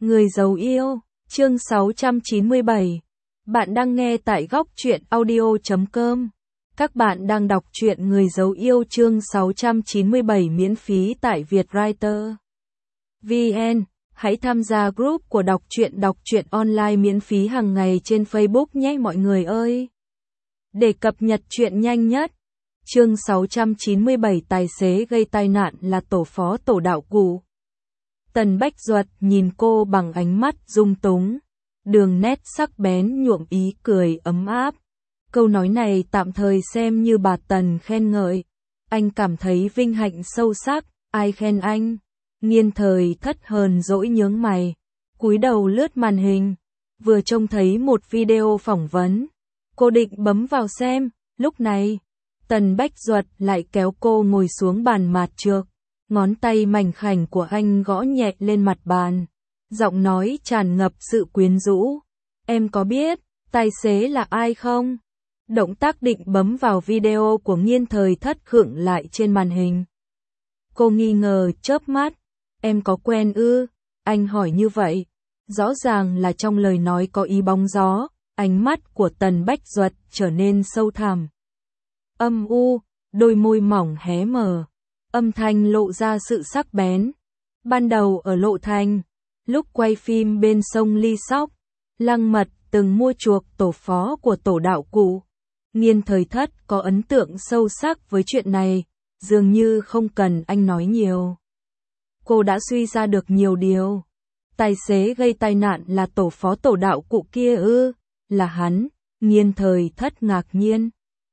Người giấu yêu, chương 697. Bạn đang nghe tại góc truyện audio.com. Các bạn đang đọc truyện Người giấu yêu chương 697 miễn phí tại Vietwriter VN. Hãy tham gia group của đọc truyện online miễn phí hàng ngày trên Facebook nhé mọi người ơi. Để cập nhật truyện nhanh nhất. Chương 697 tài xế gây tai nạn là tổ phó tổ đạo cụ. Tần Bách Duật nhìn cô bằng ánh mắt dung túng, đường nét sắc bén nhuộm ý cười ấm áp. Câu nói này tạm thời xem như bà Tần khen ngợi. Anh cảm thấy vinh hạnh sâu sắc, ai khen anh? Nghiên Thời Thất hờn dỗi nhướng mày, cúi đầu lướt màn hình, vừa trông thấy một video phỏng vấn. Cô định bấm vào xem, lúc này, Tần Bách Duật lại kéo cô ngồi xuống bàn mạt trược. Ngón tay mảnh khảnh của anh gõ nhẹ lên mặt bàn, giọng nói tràn ngập sự quyến rũ. Em có biết, tài xế là ai không? Động tác định bấm vào video của Nghiên Thời Thất khựng lại trên màn hình. Cô nghi ngờ chớp mắt. Em có quen ư? Anh hỏi như vậy. Rõ ràng là trong lời nói có ý bóng gió, ánh mắt của Tần Bách Duật trở nên sâu thẳm. Âm u, đôi môi mỏng hé mở. Âm thanh lộ ra sự sắc bén. Ban đầu ở Lộ Thành, lúc quay phim bên sông Ly Sóc, Lăng Mật từng mua chuộc tổ phó của tổ đạo cụ. Nghiên Thời Thất có ấn tượng sâu sắc với chuyện này, dường như không cần anh nói nhiều. Cô đã suy ra được nhiều điều. Tài xế gây tai nạn là tổ phó tổ đạo cụ kia ư? Là hắn? Nghiên Thời Thất ngạc nhiên.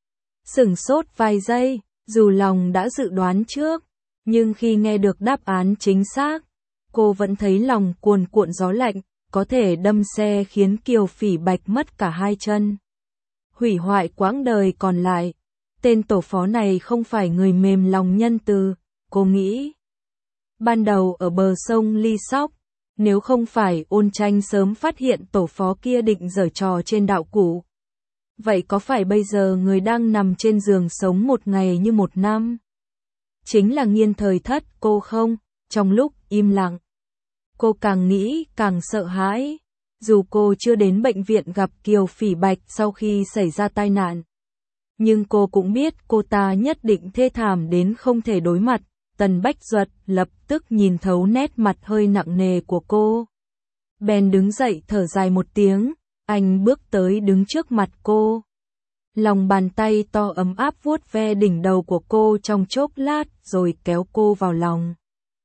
Sửng sốt vài giây. Dù lòng đã dự đoán trước, nhưng khi nghe được đáp án chính xác, cô vẫn thấy lòng cuồn cuộn gió lạnh, có thể đâm xe khiến Kiều Phỉ Bạch mất cả hai chân. Hủy hoại quãng đời còn lại. Tên tổ phó này không phải người mềm lòng nhân từ, cô nghĩ. Ban đầu ở bờ sông Ly Sóc, nếu không phải Ôn Tranh sớm phát hiện tổ phó kia định giở trò trên đạo cụ. Vậy có phải bây giờ người đang nằm trên giường sống một ngày như một năm? Chính là Nghiên Thời Thất cô không? Trong lúc im lặng, cô càng nghĩ càng sợ hãi. Dù cô chưa đến bệnh viện gặp Kiều Phỉ Bạch sau khi xảy ra tai nạn, nhưng cô cũng biết cô ta nhất định thê thảm đến không thể đối mặt. Tần Bách Duật lập tức nhìn thấu nét mặt hơi nặng nề của cô. Bèn đứng dậy thở dài một tiếng. Anh bước tới đứng trước mặt cô. Lòng bàn tay to ấm áp vuốt ve đỉnh đầu của cô trong chốc lát rồi kéo cô vào lòng.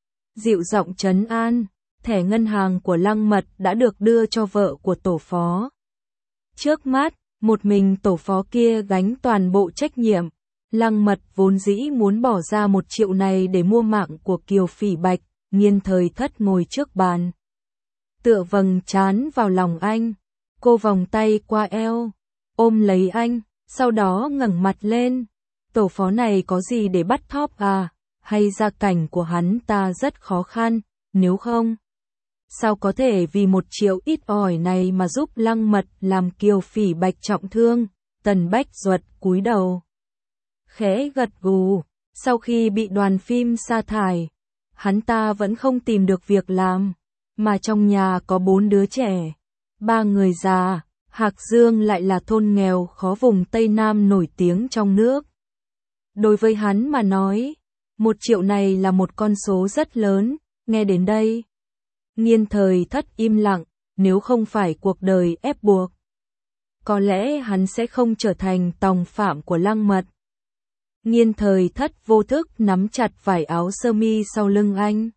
Dịu giọng trấn an, thẻ ngân hàng của Lăng Mật đã được đưa cho vợ của tổ phó. Trước mắt, một mình tổ phó kia gánh toàn bộ trách nhiệm. Lăng Mật vốn dĩ muốn bỏ ra 1 triệu này để mua mạng của Kiều Phỉ Bạch. Nghiên Thời Thất ngồi trước bàn, tựa vầng trán vào lòng anh. Cô vòng tay qua eo, ôm lấy anh, sau đó ngẩng mặt lên. Tổ phó này có gì để bắt thóp à? Hay gia cảnh của hắn ta rất khó khăn, nếu không? Sao có thể vì 1 triệu ít ỏi này mà giúp Lăng Mật làm Kiều Phỉ Bạch trọng thương? Tần Bách Duật cúi đầu, khẽ gật gù. Sau khi bị đoàn phim sa thải, hắn ta vẫn không tìm được việc làm, mà trong nhà có 4 đứa trẻ. 3 người già, Hạc Dương lại là thôn nghèo khó vùng Tây Nam nổi tiếng trong nước. Đối với hắn mà nói, 1 triệu này là một con số rất lớn. Nghe đến đây, Nghiên Thời Thất im lặng. Nếu không phải cuộc đời ép buộc, có lẽ hắn sẽ không trở thành tòng phạm của Lăng Mật. Nghiên Thời Thất vô thức nắm chặt vải áo sơ mi sau lưng anh,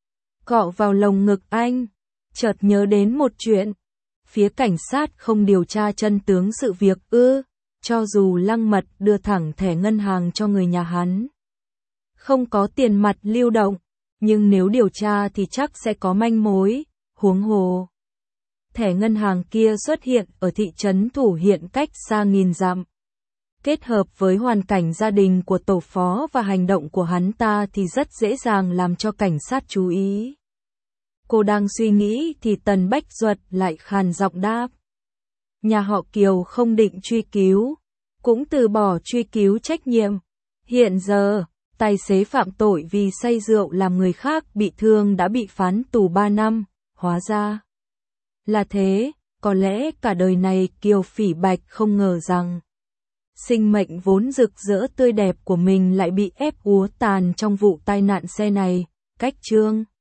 cọ vào lồng ngực anh, chợt nhớ đến một chuyện. Phía cảnh sát không điều tra chân tướng sự việc ư? Cho dù Lăng Mật đưa thẳng thẻ ngân hàng cho người nhà hắn, không có tiền mặt lưu động, nhưng nếu điều tra thì chắc sẽ có manh mối. Huống hồ, thẻ ngân hàng kia xuất hiện ở thị trấn Thủ Hiện cách xa nghìn dặm. Kết hợp với hoàn cảnh gia đình của tổ phó và hành động của hắn ta thì rất dễ dàng làm cho cảnh sát chú ý. Cô đang suy nghĩ thì Tần Bách Duật lại khàn giọng đáp. Nhà họ Kiều không định truy cứu, cũng từ bỏ truy cứu trách nhiệm. Hiện giờ, tài xế phạm tội vì say rượu làm người khác bị thương đã bị phán tù 3 năm, hóa ra là thế, có lẽ cả đời này Kiều Phỉ Bạch không ngờ rằng sinh mệnh vốn rực rỡ tươi đẹp của mình lại bị ép úa tàn trong vụ tai nạn xe này. Cách chương